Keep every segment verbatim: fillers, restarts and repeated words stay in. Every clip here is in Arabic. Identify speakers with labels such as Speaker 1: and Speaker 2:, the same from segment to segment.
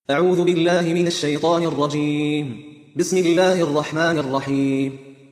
Speaker 1: أعوذ بالله من الشيطان الرجيم. بسم الله الرحمن الرحيم.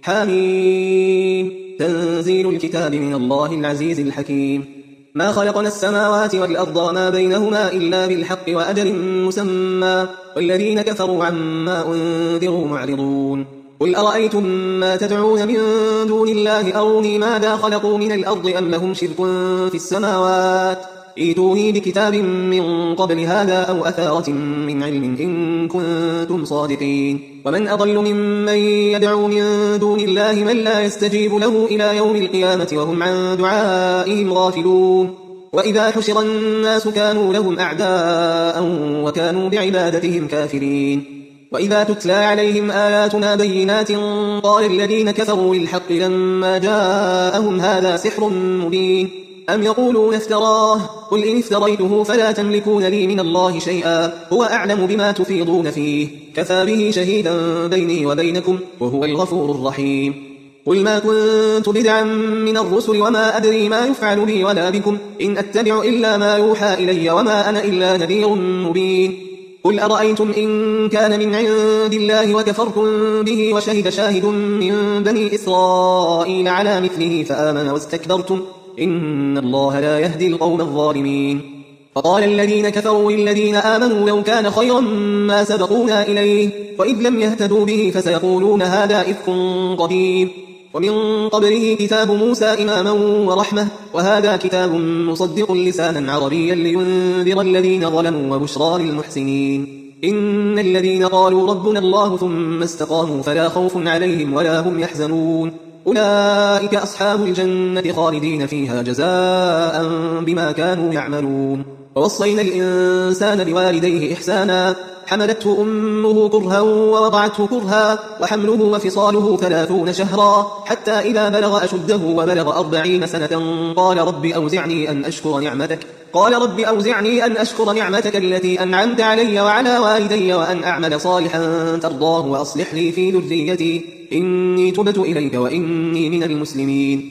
Speaker 1: حميم. تنزيل الكتاب من الله العزيز الحكيم. ما خلقنا السماوات والأرض وما بينهما إلا بالحق وأجل مسمى، والذين كفروا عما أنذروا معرضون. قل أرأيتم ما تدعون من دون الله أروني ماذا خلقوا من الأرض أم لهم شرك في السماوات، ائتوني بكتاب من قبل هذا أو أثارة من علم إن كنتم صادقين. ومن أضل ممن يدعو من دون الله من لا يستجيب له إلى يوم القيامة وهم عن دعائهم غافلون. وإذا حشر الناس كانوا لهم أعداء وكانوا بعبادتهم كافرين. وإذا تتلى عليهم آياتنا بينات قال الذين كفروا للحق لما جاءهم هذا سحر مبين. أم يقولون افتراه، قل إن افتريته فلا تملكون لي من الله شيئا، هو أعلم بما تفيضون فيه، كفى به شهيدا بيني وبينكم وهو الغفور الرحيم. قل ما كنت بدعا من الرسل وما أدري ما يفعل بي ولا بكم، إن أتبع إلا ما يوحى إلي وما أنا إلا نذير مبين. قل أرأيتم إن كان من عند الله وكفرتم به وشهد شاهد من بني إسرائيل على مثله فآمن واستكبرتم إن الله لا يهدي القوم الظالمين. فقال الذين كفروا للذين آمنوا لو كان خيرا ما سبقونا إليه، وإذ لم يهتدوا به فسيقولون هذا إفك قديم. ومن قبله كتاب موسى إماما ورحمة، وهذا كتاب مصدق لسانا عربيا لينذر الذين ظلموا وبشرى للمحسنين. إن الذين قالوا ربنا الله ثم استقاموا فلا خوف عليهم ولا هم يحزنون، أولئك أصحاب الجنة خالدين فيها جزاء بما كانوا يعملون. ووصينا الإنسان بوالديه إحسانا، حملته أمه كرها ووضعته كرها، وحمله وفصاله ثلاثون شهرا، حتى إذا بلغ أشده وبلغ أربعين سنة قال رب أوزعني أن أشكر نعمتك قال رب أوزعني أن أشكر نعمتك التي أنعمت علي وعلى والدي وأن أعمل صالحا ترضاه وأصلح لي في ذريتي إني تبت إليك وإني من المسلمين.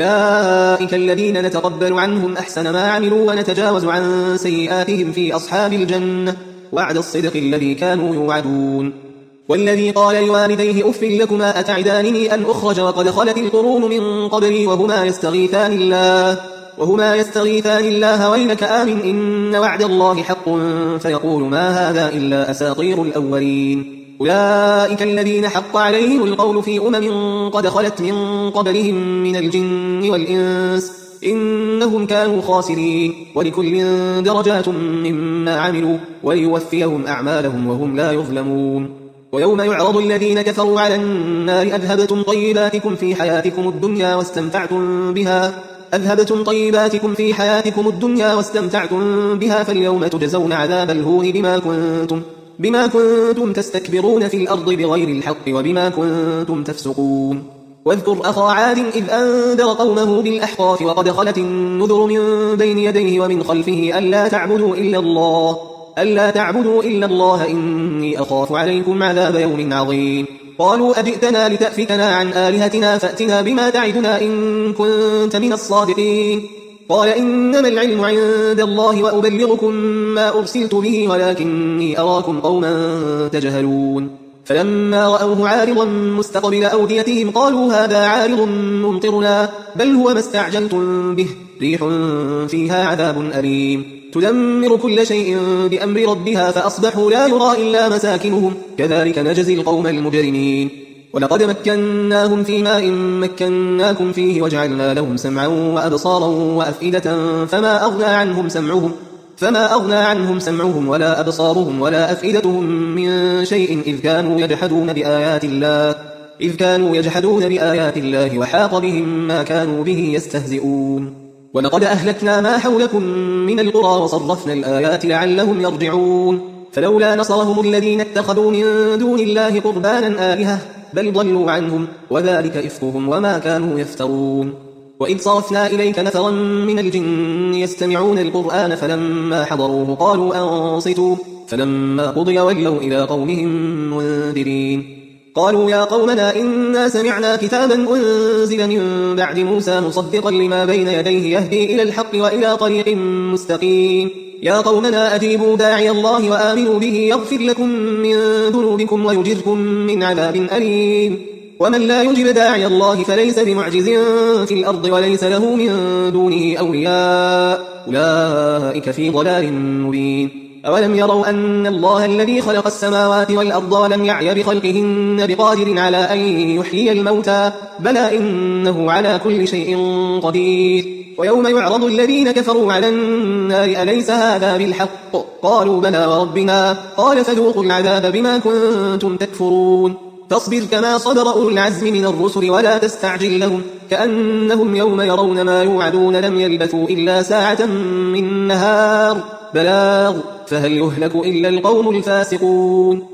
Speaker 1: أولئك الذين نتقبل عنهم أحسن ما عملوا ونتجاوز عن سيئاتهم في أصحاب الجنة، وعد الصدق الذي كانوا يوعدون. والذي قال لوالديه أف لكما أتعدانني أن أخرج وقد خلت القرون من قبلي وهما يستغيثان الله وهما يستغيثان الله ويلك آمن إن وعد الله حق، فيقول ما هذا إلا أساطير الأولين. أولئك الذين حق عليهم القول في أمم قد خلت من قبلهم من الجن والإنس إنهم كانوا خاسرين، ولكل درجات مما عملوا وليوفيهم أعمالهم وهم لا يظلمون. ويوم يعرض الذين كفروا على النار أذهبتم طيباتكم في حياتكم الدنيا واستمتعتم بها أذهبتم طيباتكم في حياتكم الدنيا واستمتعتم بها فاليوم تجزون عذاب الهون بما كنتم بما كنتم تستكبرون في الأرض بغير الحق وبما كنتم تفسقون. واذكر أخا عاد إذ أنذر قومه بالأحقاف وقد خلت النذر من بين يديه ومن خلفه ألا تعبدوا إلا الله ألا تعبدوا إلا الله إني أخاف عليكم عذاب يوم عظيم. قالوا أجئتنا لتأفكنا عن آلهتنا فأتنا بما تعدنا إن كنت من الصادقين. قال إنما العلم عند الله وأبلغكم ما أرسلت به ولكني أراكم قوما تجهلون. فلما رأوه عارضا مستقبل أوديتهم قالوا هذا عارض ممطرنا بل هو ما استعجلتم به ريح فيها عذاب أليم تدمر كل شيء بأمر ربها فأصبحوا لا يرى إلا مساكنهم كذلك نجزي القوم المجرمين. ولقد مكناهم في ماء مكناكم فيه وجعلنا لهم سمعا وأبصارا وأفئدة فما أغنى عنهم سمعهم فما أغنى عنهم سمعهم ولا أبصارهم ولا أفئدتهم من شيء إذ كانوا يجحدون بآيات الله إذ كانوا يجحدون بآيات الله وحاق بهم ما كانوا به يستهزئون. ولقد أهلكنا ما حولكم من القرى وصرفنا الآيات لعلهم يرجعون. فلولا نصرهم الذين اتخذوا من دون الله قربانا آلهة بل ضلوا عنهم وذلك إفكهم وما كانوا يفترون. وإذ صرفنا إليك نفرا من الجن يستمعون القرآن فلما حضروه قالوا أنصتوا فلما قضي ولوا إلى قومهم منذرين. قالوا يا قومنا إنا سمعنا كتابا أنزل من بعد موسى مصدقا لما بين يديه يهدي إلى الحق وإلى طريق مستقيم يا قومنا أجيبوا داعي الله وآمنوا به يغفر لكم من ذنوبكم ويجركم من عذاب أليم ومن لا يجب داعي الله فليس بمعجز في الأرض وليس له من دونه أولياء أولئك في ضلال مبين أولم يروا أن الله الذي خلق السماوات والأرض ولم يعي بخلقهن بقادر على أن يحيي الموتى بلى إنه على كل شيء قدير ويوم يعرض الذين كفروا على النار أليس هذا بالحق قالوا بلى وربنا قال فذوقوا العذاب بما كنتم تكفرون فاصبر كما صبر أولو العزم من الرسل ولا تستعجل لهم كأنهم يوم يرون ما يوعدون لم يلبثوا إلا ساعة من نهار بلاغ فهل يهلك إلا القوم الفاسقون